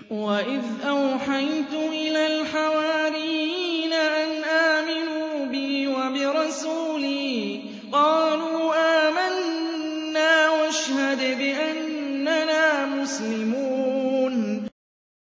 وَإِذْ أَوْحَيْتُ إِلَى الْحَوَارِيِّينَ أَنْ آمِنُوا بِي وَبِرَسُولِي قَالُوا آمَنَّا وَاشْهَدْ بِأَنَّنَا مُسْلِمُونَ